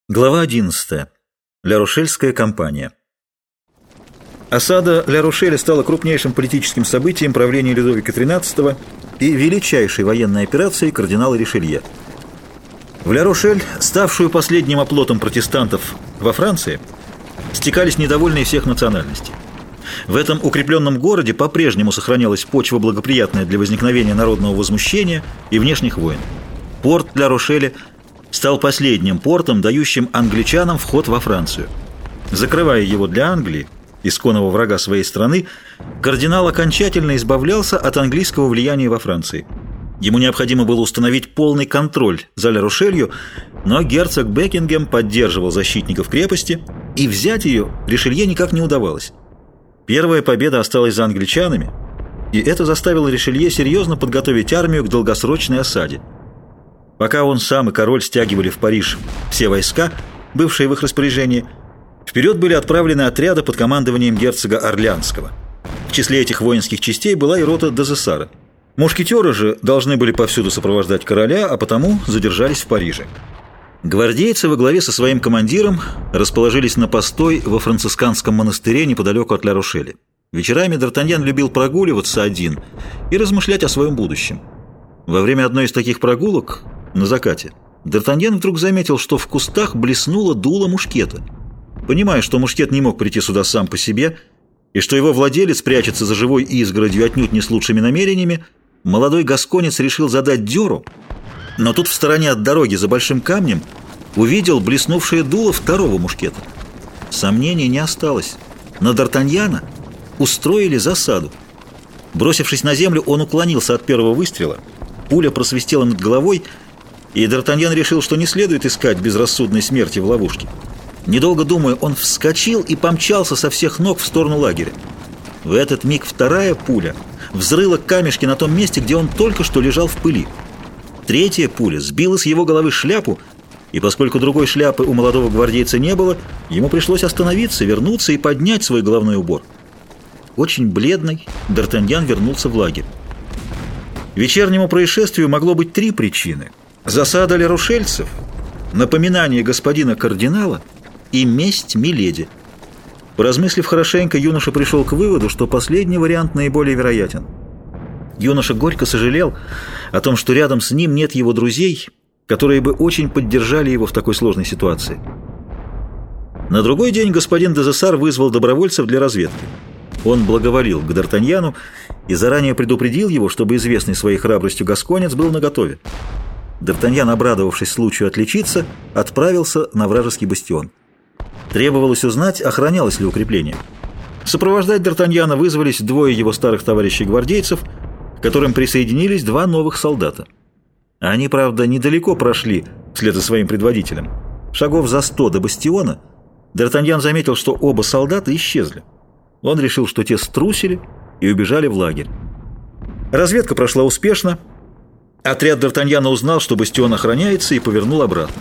Глава 11. Ля-Рошельская кампания. Осада Ля-Рошеля стала крупнейшим политическим событием правления Людовика XIII и величайшей военной операцией кардинала Ришелье. В Ля-Рошель, ставшую последним оплотом протестантов во Франции, стекались недовольные всех национальностей. В этом укрепленном городе по-прежнему сохранялась почва, благоприятная для возникновения народного возмущения и внешних войн. Порт Ля-Рошеля стал последним портом, дающим англичанам вход во Францию. Закрывая его для Англии, исконного врага своей страны, кардинал окончательно избавлялся от английского влияния во Франции. Ему необходимо было установить полный контроль за Ля-Рошелью, но герцог Бекингем поддерживал защитников крепости, и взять ее Ришелье никак не удавалось. Первая победа осталась за англичанами, и это заставило Ришелье серьезно подготовить армию к долгосрочной осаде. Пока он сам и король стягивали в Париж все войска, бывшие в их распоряжении, вперед были отправлены отряды под командованием герцога Орлеанского. В числе этих воинских частей была и рота Дезессара. Мушкетеры же должны были повсюду сопровождать короля, а потому задержались в Париже. Гвардейцы во главе со своим командиром расположились на постой во францисканском монастыре неподалеку от Ля-Рошеля. Вечерами Д'Артаньян любил прогуливаться один и размышлять о своем будущем. Во время одной из таких прогулок, на закате, Д'Артаньян вдруг заметил, что в кустах блеснуло дуло мушкета. Понимая, что мушкет не мог прийти сюда сам по себе, и что его владелец прячется за живой изгородью отнюдь не с лучшими намерениями, молодой гасконец решил задать дёру, но тут в стороне от дороги за большим камнем увидел блеснувшее дуло второго мушкета. Сомнений не осталось. На Д'Артаньяна устроили засаду. Бросившись на землю, он уклонился от первого выстрела. Пуля просвистела над головой, и Д'Артаньян решил, что не следует искать безрассудной смерти в ловушке. Недолго думая, он вскочил и помчался со всех ног в сторону лагеря. В этот миг вторая пуля взрыла камешки на том месте, где он только что лежал в пыли. Третья пуля сбила с его головы шляпу, и поскольку другой шляпы у молодого гвардейца не было, ему пришлось остановиться, вернуться и поднять свой головной убор. Очень бледный, Д'Артаньян вернулся в лагерь. Вечернему происшествию могло быть три причины: засада ля-рошельцев, напоминание господина кардинала и месть миледи. Поразмыслив хорошенько, юноша пришел к выводу, что последний вариант наиболее вероятен. Юноша горько сожалел о том, что рядом с ним нет его друзей, которые бы очень поддержали его в такой сложной ситуации. На другой день господин Дезессар вызвал добровольцев для разведки. Он благоволил к Д'Артаньяну и заранее предупредил его, чтобы известный своей храбростью гасконец был наготове. Д'Артаньян, обрадовавшись случаю отличиться, отправился на вражеский бастион. Требовалось узнать, охранялось ли укрепление. Сопровождать Д'Артаньяна вызвались двое его старых товарищей-гвардейцев, к которым присоединились два новых солдата. Они, правда, недалеко прошли вслед за своим предводителем. Шагов за 100 до бастиона Д'Артаньян заметил, что оба солдата исчезли. Он решил, что те струсили и убежали в лагерь. Разведка прошла успешно. Отряд Д'Артаньяна узнал, что бастион охраняется, и повернул обратно.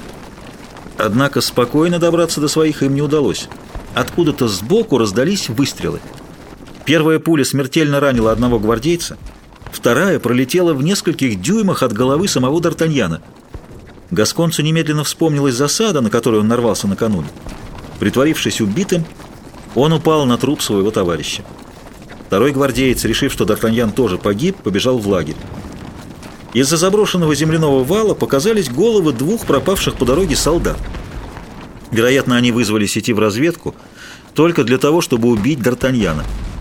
Однако спокойно добраться до своих им не удалось. Откуда-то сбоку раздались выстрелы. Первая пуля смертельно ранила одного гвардейца, вторая пролетела в нескольких дюймах от головы самого Д'Артаньяна. Гасконцу немедленно вспомнилась засада, на которую он нарвался накануне. Притворившись убитым, он упал на труп своего товарища. Второй гвардеец, решив, что Д'Артаньян тоже погиб, побежал в лагерь. Из-за заброшенного земляного вала показались головы двух пропавших по дороге солдат. Вероятно, они вызвались идти в разведку только для того, чтобы убить Д'Артаньяна.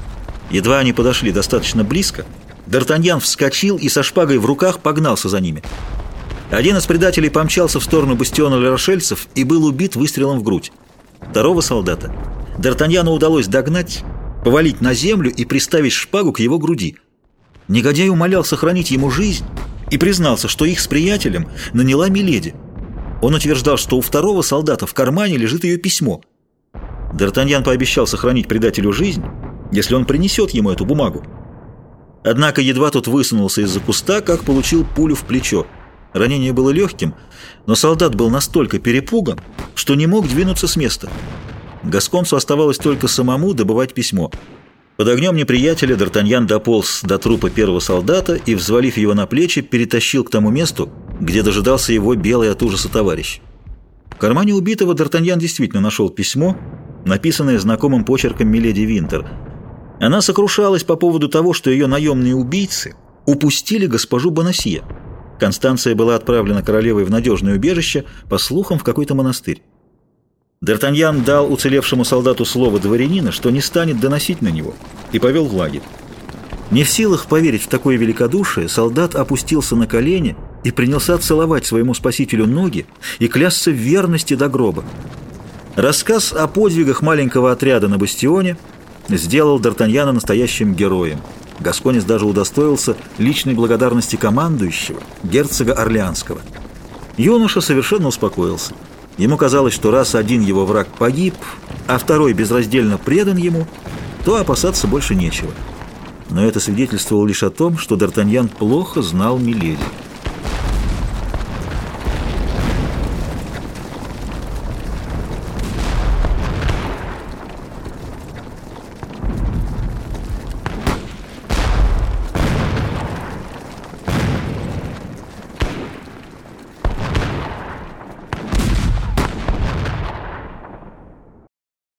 Едва они подошли достаточно близко, Д'Артаньян вскочил и со шпагой в руках погнался за ними. Один из предателей помчался в сторону бастиона ля-рошельцев и был убит выстрелом в грудь. Второго солдата Д'Артаньяну удалось догнать, повалить на землю и приставить шпагу к его груди. Негодяй умолял сохранить ему жизнь и признался, что их с приятелем наняла миледи. Он утверждал, что у второго солдата в кармане лежит ее письмо. Д'Артаньян пообещал сохранить предателю жизнь, если он принесет ему эту бумагу. Однако едва тот высунулся из-за куста, как получил пулю в плечо. Ранение было легким, но солдат был настолько перепуган, что не мог двинуться с места. Гасконцу оставалось только самому добывать письмо. Под огнем неприятеля Д'Артаньян дополз до трупа первого солдата и, взвалив его на плечи, перетащил к тому месту, где дожидался его белый от ужаса товарищ. В кармане убитого Д'Артаньян действительно нашел письмо, написанное знакомым почерком миледи Винтер. Она сокрушалась по поводу того, что ее наемные убийцы упустили госпожу Бонасье. Констанция была отправлена королевой в надежное убежище, по слухам, в какой-то монастырь. Д'Артаньян дал уцелевшему солдату слово дворянина, что не станет доносить на него, и повел в лагерь. Не в силах поверить в такое великодушие, солдат опустился на колени и принялся целовать своему спасителю ноги и клясться в верности до гроба. Рассказ о подвигах маленького отряда на бастионе сделал Д'Артаньяна настоящим героем. Гасконец даже удостоился личной благодарности командующего, герцога Орлеанского. Юноша совершенно успокоился. Ему казалось, что раз один его враг погиб, а второй безраздельно предан ему, то опасаться больше нечего. Но это свидетельствовало лишь о том, что Д'Артаньян плохо знал миледи.